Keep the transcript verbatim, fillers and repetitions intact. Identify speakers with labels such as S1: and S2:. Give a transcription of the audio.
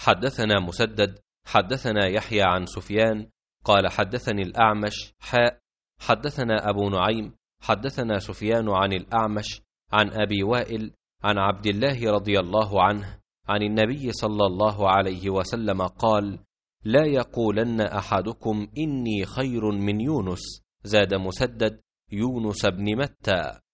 S1: حدثنا مسدد حدثنا يحيى عن سفيان قال حدثني الأعمش حاء حدثنا أبو نعيم حدثنا سفيان عن الأعمش عن أبي وائل عن عبد الله رضي الله عنه عن النبي صلى الله عليه وسلم قال: لا يقولن أحدكم إني خير من يونس. زاد مسدد: يونس بن متى.